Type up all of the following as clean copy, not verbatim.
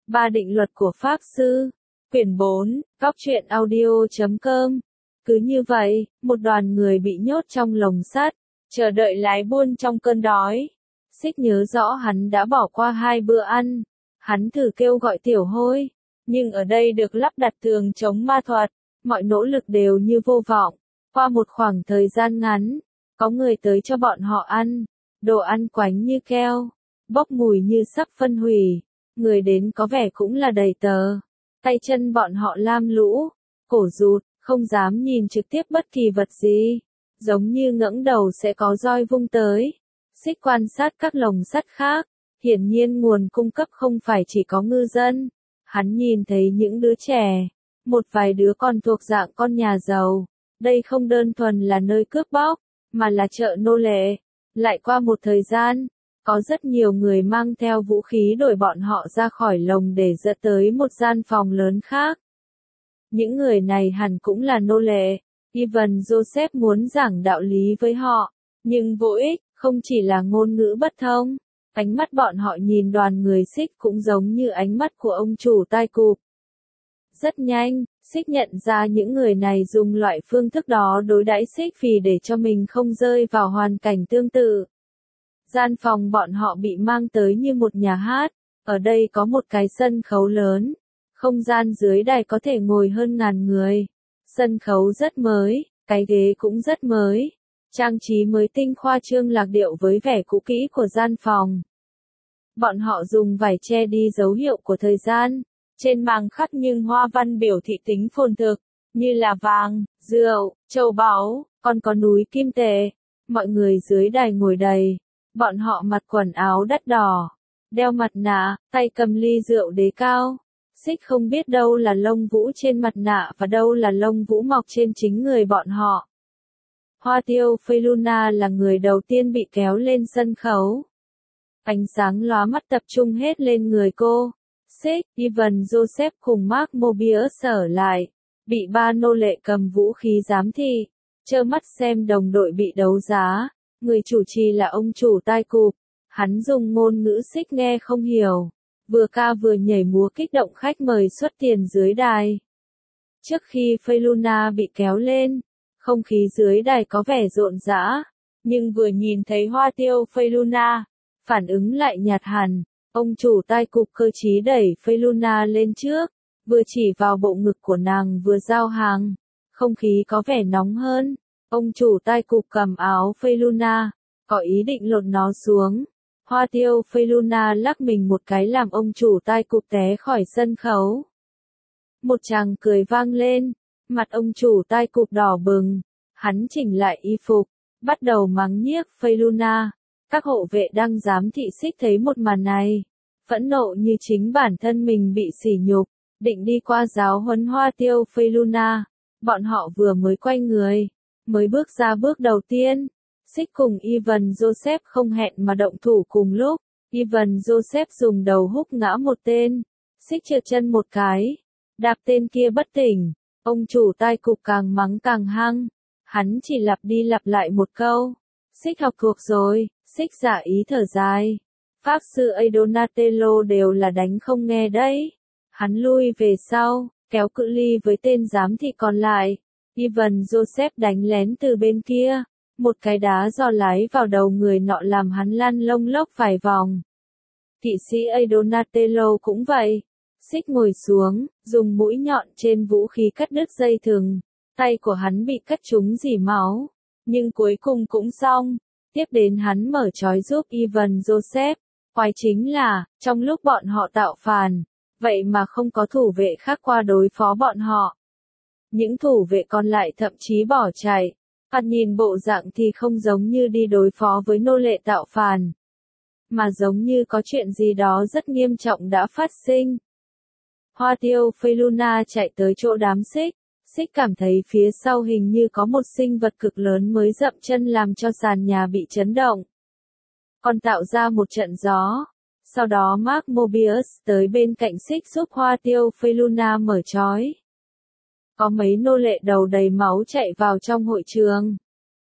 Ba định luật của Pháp Sư. Quyển 4, Góc truyện audio.com. Cứ như vậy, một đoàn người bị nhốt trong lồng sắt, chờ đợi lái buôn trong cơn đói. Xích nhớ rõ hắn đã bỏ qua 2 bữa ăn. Hắn thử kêu gọi Tiểu Hôi, nhưng ở đây được lắp đặt tường chống ma thuật, mọi nỗ lực đều như vô vọng. Qua một khoảng thời gian ngắn, có người tới cho bọn họ ăn, đồ ăn quánh như keo, bốc mùi như sắp phân hủy. Người đến có vẻ cũng là đầy tớ. Tay chân bọn họ lam lũ, cổ rụt, không dám nhìn trực tiếp bất kỳ vật gì. Giống như ngẩng đầu sẽ có roi vung tới. Xích quan sát các lồng sắt khác. Hiển nhiên nguồn cung cấp không phải chỉ có ngư dân. Hắn nhìn thấy những đứa trẻ. Một vài đứa còn thuộc dạng con nhà giàu. Đây không đơn thuần là nơi cướp bóc, mà là chợ nô lệ. Lại qua một thời gian, có rất nhiều người mang theo vũ khí đuổi bọn họ ra khỏi lồng để dẫn tới một gian phòng lớn khác. Những người này hẳn cũng là nô lệ. Ivan Joseph muốn giảng đạo lý với họ, nhưng vô ích, không chỉ là ngôn ngữ bất thông. Ánh mắt bọn họ nhìn đoàn người Xích cũng giống như ánh mắt của ông chủ tai cụp. Rất nhanh, Xích nhận ra những người này dùng loại phương thức đó đối đãi Xích vì để cho mình không rơi vào hoàn cảnh tương tự. Gian phòng bọn họ bị mang tới như một nhà hát, ở đây có một cái sân khấu lớn, không gian dưới đài có thể ngồi hơn 1000 người. Sân khấu rất mới, cái ghế cũng rất mới, trang trí mới tinh khoa trương lạc điệu với vẻ cũ kỹ của gian phòng. Bọn họ dùng vải che đi dấu hiệu của thời gian, trên màng khắc nhưng hoa văn biểu thị tính phồn thực, như là vàng, rượu, châu báu, còn có núi kim tệ. Mọi người dưới đài ngồi đầy. Bọn họ mặc quần áo đắt đỏ, đeo mặt nạ, tay cầm ly rượu đế cao. Xích không biết đâu là lông vũ trên mặt nạ và đâu là lông vũ mọc trên chính người bọn họ. Hoa Tiêu Feluna là người đầu tiên bị kéo lên sân khấu. Ánh sáng lóa mắt tập trung hết lên người cô. Xích, Ivan Joseph cùng Mark Mobius ở lại, bị 3 nô lệ cầm vũ khí giám thị, trơ mắt xem đồng đội bị đấu giá. Người chủ trì là ông chủ tai cụp, hắn dùng ngôn ngữ Xích nghe không hiểu, vừa ca vừa nhảy múa kích động khách mời xuất tiền dưới đài. Trước khi Feluna bị kéo lên, không khí dưới đài có vẻ rộn rã, nhưng vừa nhìn thấy Hoa Tiêu Feluna, phản ứng lại nhạt hẳn. Ông chủ tai cụp cơ trí đẩy Feluna lên trước, vừa chỉ vào bộ ngực của nàng vừa giao hàng. Không khí có vẻ nóng hơn. Ông chủ tai cụp cầm áo Feluna, có ý định lột nó xuống. Hoa Tiêu Feluna lắc mình một cái làm ông chủ tai cụp té khỏi sân khấu. Một tràng cười vang lên, mặt ông chủ tai cụp đỏ bừng. Hắn chỉnh lại y phục, bắt đầu mắng nhiếc Feluna. Các hộ vệ đang giám thị Xích thấy một màn này, phẫn nộ như chính bản thân mình bị sỉ nhục, định đi qua giáo huấn Hoa Tiêu Feluna. Bọn họ vừa mới quay người, mới bước ra bước đầu tiên. Xích cùng Ivan Joseph không hẹn mà động thủ cùng lúc. Ivan Joseph dùng đầu húc ngã một tên. Xích trượt chân một cái, đạp tên kia bất tỉnh. Ông chủ tai cụp càng mắng càng hăng. Hắn chỉ lặp đi lặp lại một câu. Xích học thuộc rồi. Xích giả ý thở dài. Pháp sư Donatello đều là đánh không nghe đấy. Hắn lui về sau, kéo cự ly với tên giám thị còn lại. Ivan Joseph đánh lén từ bên kia. Một cái đá giò lái vào đầu người nọ làm hắn lăn lông lốc vài vòng. Kỵ sĩ Donatello cũng vậy. Xích ngồi xuống, dùng mũi nhọn trên vũ khí cắt đứt dây thừng. Tay của hắn bị cắt trúng rỉ máu. Nhưng cuối cùng cũng xong. Tiếp đến hắn mở trói giúp Ivan Joseph. Quái chính là, trong lúc bọn họ tạo phản, vậy mà không có thủ vệ khác qua đối phó bọn họ. Những thủ vệ còn lại thậm chí bỏ chạy. Nhìn bộ dạng thì không giống như đi đối phó với nô lệ tạo phản, mà giống như có chuyện gì đó rất nghiêm trọng đã phát sinh. Hoa Tiêu Feluna chạy tới chỗ đám Xích. Xích cảm thấy phía sau hình như có một sinh vật cực lớn mới dậm chân làm cho sàn nhà bị chấn động. Còn tạo ra một trận gió. Sau đó Mark Mobius tới bên cạnh Xích giúp Hoa Tiêu Feluna mở trói. Có mấy nô lệ đầu đầy máu chạy vào trong hội trường.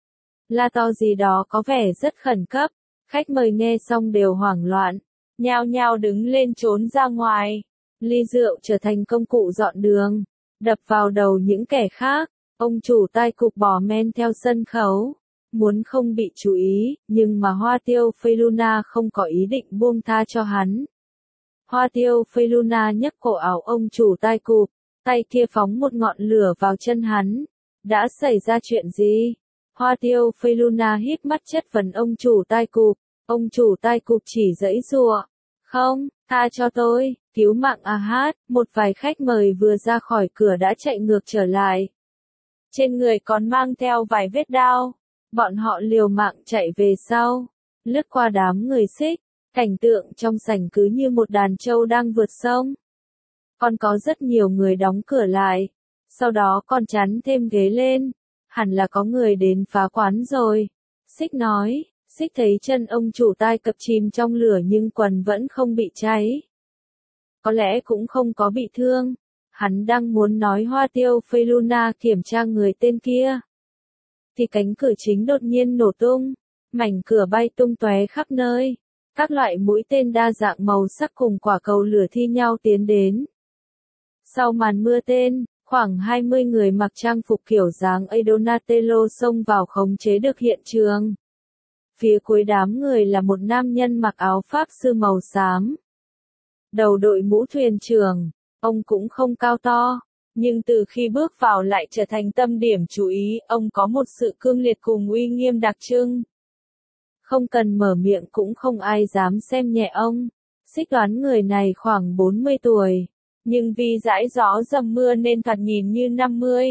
La to gì đó có vẻ rất khẩn cấp. Khách mời nghe xong đều hoảng loạn, nhao nhao đứng lên trốn ra ngoài. Ly rượu trở thành công cụ dọn đường, đập vào đầu những kẻ khác. Ông chủ tai cụp bỏ men theo sân khấu, muốn không bị chú ý, nhưng mà Hoa Tiêu Phây Luna không có ý định buông tha cho hắn. Hoa Tiêu Phây Luna nhấc cổ áo ông chủ tai cụp, tay kia phóng một ngọn lửa vào chân hắn. Đã xảy ra chuyện gì? Hoa Tiêu Phây Luna híp mắt chất vấn ông chủ tai cụp. Ông chủ tai cụp chỉ giãy giụa. Không, tha cho tôi, cứu mạng a hát. Một vài khách mời vừa ra khỏi cửa đã chạy ngược trở lại. Trên người còn mang theo vài vết đao. Bọn họ liều mạng chạy về sau, lướt qua đám người Xích. Cảnh tượng trong sảnh cứ như một đàn trâu đang vượt sông. Còn có rất nhiều người đóng cửa lại. Sau đó còn chắn thêm ghế lên. Hẳn là có người đến phá quán rồi. Xích nói. Xích thấy chân ông chủ tai cập chìm trong lửa nhưng quần vẫn không bị cháy. Có lẽ cũng không có bị thương. Hắn đang muốn nói Hoa Tiêu Phây Luna kiểm tra người tên kia. Thì cánh cửa chính đột nhiên nổ tung. Mảnh cửa bay tung tóe khắp nơi. Các loại mũi tên đa dạng màu sắc cùng quả cầu lửa thi nhau tiến đến. Sau màn mưa tên, khoảng 20 người mặc trang phục kiểu dáng A Donatello xông vào khống chế được hiện trường. Phía cuối đám người là một nam nhân mặc áo pháp sư màu xám. Đầu đội mũ thuyền trưởng, ông cũng không cao to, nhưng từ khi bước vào lại trở thành tâm điểm chú ý, ông có một sự cương liệt cùng uy nghiêm đặc trưng. Không cần mở miệng cũng không ai dám xem nhẹ ông. Xích đoán người này khoảng 40 tuổi, nhưng vì dãi gió dầm mưa nên thoạt nhìn như 50.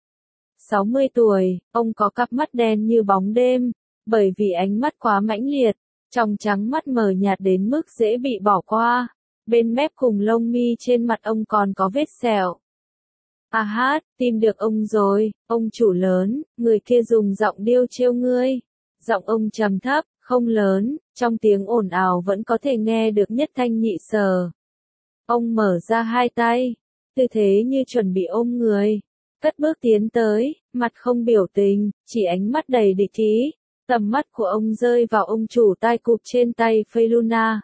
60 tuổi, ông có cặp mắt đen như bóng đêm, bởi vì ánh mắt quá mãnh liệt, trong trắng mắt mờ nhạt đến mức dễ bị bỏ qua. Bên mép cùng lông mi trên mặt ông còn có vết sẹo. À hát, tìm được ông rồi, ông chủ lớn, người kia dùng giọng điêu trêu ngươi. Giọng ông trầm thấp, không lớn, trong tiếng ồn ào vẫn có thể nghe được nhất thanh nhị sở. Ông mở ra hai tay, tư thế như chuẩn bị ôm người. Cất bước tiến tới, mặt không biểu tình, chỉ ánh mắt đầy địch ý. Tầm mắt của ông rơi vào ông chủ tai cụp trên tay Phây Luna.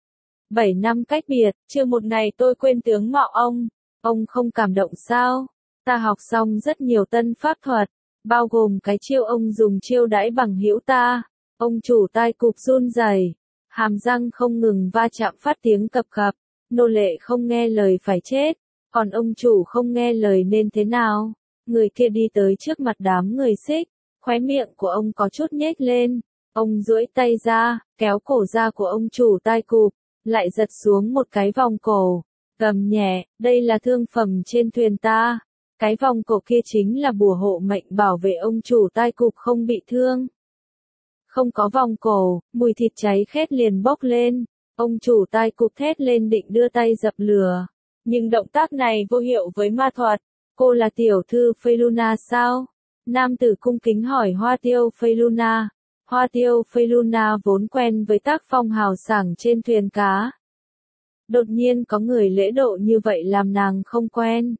7 năm cách biệt, chưa một ngày tôi quên tướng mạo ông. Ông không cảm động sao? Ta học xong rất nhiều tân pháp thuật, bao gồm cái chiêu ông dùng chiêu đãi bằng hữu ta. Ông chủ tai cụp run rẩy, hàm răng không ngừng va chạm phát tiếng cập cập. Nô lệ không nghe lời phải chết, còn ông chủ không nghe lời nên thế nào? Người kia đi tới trước mặt đám người Xích, khóe miệng của ông có chút nhếch lên. Ông duỗi tay ra, kéo cổ da của ông chủ tai cụp, lại giật xuống một cái vòng cổ. Gầm nhẹ, đây là thương phẩm trên thuyền ta. Cái vòng cổ kia chính là bùa hộ mệnh bảo vệ ông chủ tai cụp không bị thương. Không có vòng cổ, mùi thịt cháy khét liền bốc lên. Ông chủ tai cụp thét lên định đưa tay dập lửa. Nhưng động tác này vô hiệu với ma thuật. Cô là tiểu thư Phây Luna sao? Nam tử cung kính hỏi Hoa Tiêu Phây Luna. Hoa Tiêu Phây Luna vốn quen với tác phong hào sảng trên thuyền cá. Đột nhiên có người lễ độ như vậy làm nàng không quen.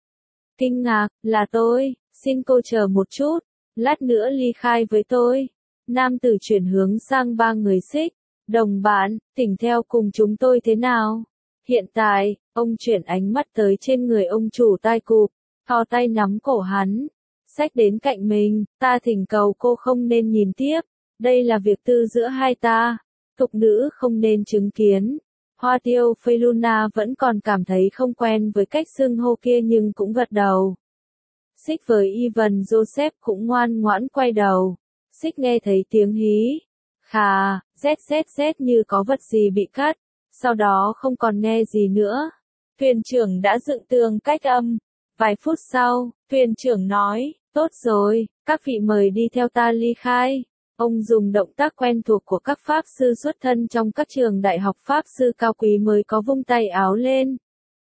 Kinh ngạc, là tôi, xin cô chờ một chút, lát nữa ly khai với tôi. Nam tử chuyển hướng sang ba người Xích. Đồng bạn, tỉnh theo cùng chúng tôi thế nào? Hiện tại, ông chuyển ánh mắt tới trên người ông chủ tai cụp, thò tay nắm cổ hắn. Xách đến cạnh mình, ta thỉnh cầu cô không nên nhìn tiếp. Đây là việc tư giữa hai ta. Thục nữ không nên chứng kiến. Hoa Tiêu Phây Luna vẫn còn cảm thấy không quen với cách xưng hô kia nhưng cũng gật đầu. Xích với Ivan Joseph cũng ngoan ngoãn quay đầu. Xích nghe thấy tiếng hí. Khà, zzzz như có vật gì bị cắt. Sau đó không còn nghe gì nữa. Thuyền trưởng đã dựng tường cách âm. Vài phút sau, thuyền trưởng nói, tốt rồi, các vị mời đi theo ta ly khai. Ông dùng động tác quen thuộc của các pháp sư xuất thân trong các trường đại học pháp sư cao quý mới có vung tay áo lên.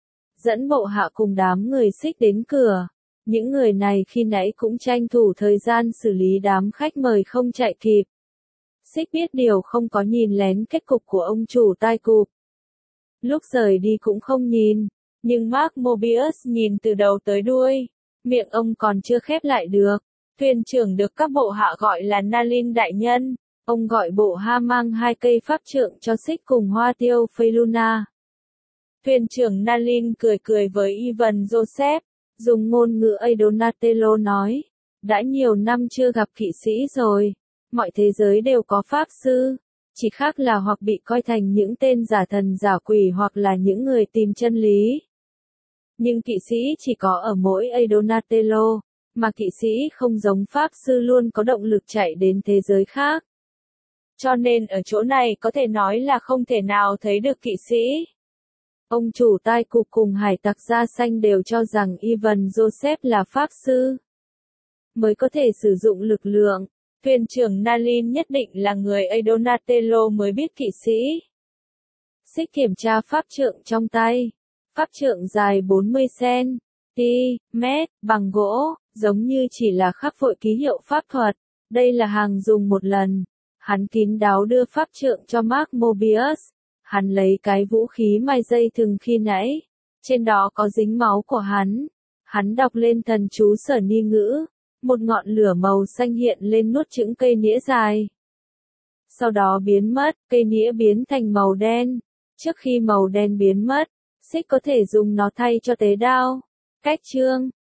Dẫn bộ hạ cùng đám người Xích đến cửa. Những người này khi nãy cũng tranh thủ thời gian xử lý đám khách mời không chạy kịp. Xích biết điều không có nhìn lén kết cục của ông chủ tai cụp. Lúc rời đi cũng không nhìn, nhưng Mark Mobius nhìn từ đầu tới đuôi. Miệng ông còn chưa khép lại được. Thuyền trưởng được các bộ hạ gọi là Nalin đại nhân. Ông gọi bộ hạ mang 2 cây pháp trượng cho Xích cùng Hoa Tiêu Phây Luna. Thuyền trưởng Nalin cười cười với Ivan Joseph, dùng ngôn ngữ ấy Donatello nói, đã nhiều năm chưa gặp kỵ sĩ rồi, mọi thế giới đều có pháp sư, chỉ khác là hoặc bị coi thành những tên giả thần giả quỷ hoặc là những người tìm chân lý. Nhưng kỵ sĩ chỉ có ở mỗi ấy Donatello, mà kỵ sĩ không giống pháp sư luôn có động lực chạy đến thế giới khác. Cho nên ở chỗ này có thể nói là không thể nào thấy được kỵ sĩ. Ông chủ tai cụp cùng hải tặc da xanh đều cho rằng Ivan Joseph là pháp sư, mới có thể sử dụng lực lượng. Thuyền trưởng Nalin nhất định là người ấy Donatello mới biết kỵ sĩ. Xích kiểm tra pháp trượng trong tay. Pháp trượng dài 40 cm, bằng gỗ, giống như chỉ là khắc vội ký hiệu pháp thuật. Đây là hàng dùng một lần. Hắn kín đáo đưa pháp trượng cho Mark Mobius. Hắn lấy cái vũ khí mai dây thừng khi nãy. Trên đó có dính máu của hắn. Hắn đọc lên thần chú Sở Ni ngữ. Một ngọn lửa màu xanh hiện lên nuốt chửng cây nĩa dài. Sau đó biến mất, cây nĩa biến thành màu đen. Trước khi màu đen biến mất, Xích có thể dùng nó thay cho tế đao. Cách chương